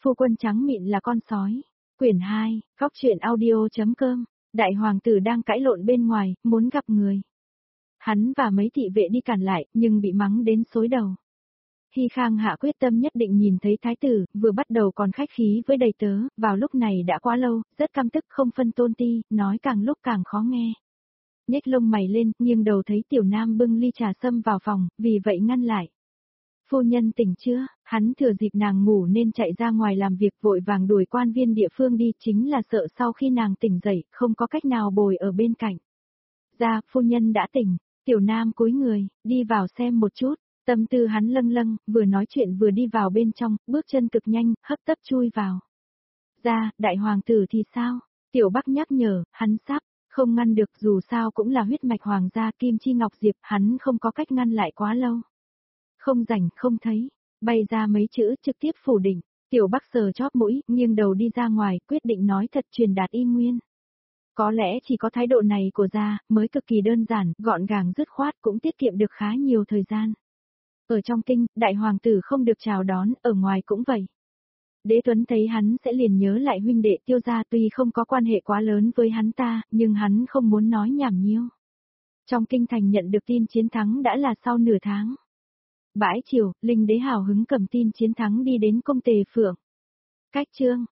Phu quân trắng mịn là con sói. Quyển 2, Khóc truyện audio.com. Đại hoàng tử đang cãi lộn bên ngoài, muốn gặp người. Hắn và mấy thị vệ đi cản lại, nhưng bị mắng đến xối đầu. Hy Khang hạ quyết tâm nhất định nhìn thấy thái tử, vừa bắt đầu còn khách khí với đầy tớ, vào lúc này đã quá lâu, rất căm tức không phân tôn ti, nói càng lúc càng khó nghe. Nhếch lông mày lên, nghiêng đầu thấy tiểu nam bưng ly trà sâm vào phòng, vì vậy ngăn lại. Phu nhân tỉnh chưa? Hắn thừa dịp nàng ngủ nên chạy ra ngoài làm việc, vội vàng đuổi quan viên địa phương đi, chính là sợ sau khi nàng tỉnh dậy, không có cách nào bồi ở bên cạnh. Ra, phu nhân đã tỉnh, tiểu nam cúi người, đi vào xem một chút. Tâm tư hắn lâng lâng, vừa nói chuyện vừa đi vào bên trong, bước chân cực nhanh, hấp tấp chui vào. Ra, đại hoàng tử thì sao? Tiểu Bắc nhắc nhở, hắn sắp, không ngăn được, dù sao cũng là huyết mạch hoàng gia Kim Chi Ngọc Diệp, hắn không có cách ngăn lại quá lâu. Không rảnh, không thấy, bay ra mấy chữ trực tiếp phủ định, Tiểu Bắc sờ chóp mũi, nghiêng đầu đi ra ngoài, quyết định nói thật truyền đạt y nguyên. Có lẽ chỉ có thái độ này của gia, mới cực kỳ đơn giản, gọn gàng dứt khoát, cũng tiết kiệm được khá nhiều thời gian. Ở trong kinh, đại hoàng tử không được chào đón, ở ngoài cũng vậy. Đế Tuấn thấy hắn sẽ liền nhớ lại huynh đệ Tiêu gia, tuy không có quan hệ quá lớn với hắn ta, nhưng hắn không muốn nói nhảm nhiêu. Trong kinh thành nhận được tin chiến thắng đã là sau nửa tháng. Bãi chiều, Linh đế hào hứng cầm tin chiến thắng đi đến cung Tề Phượng. Cách chương,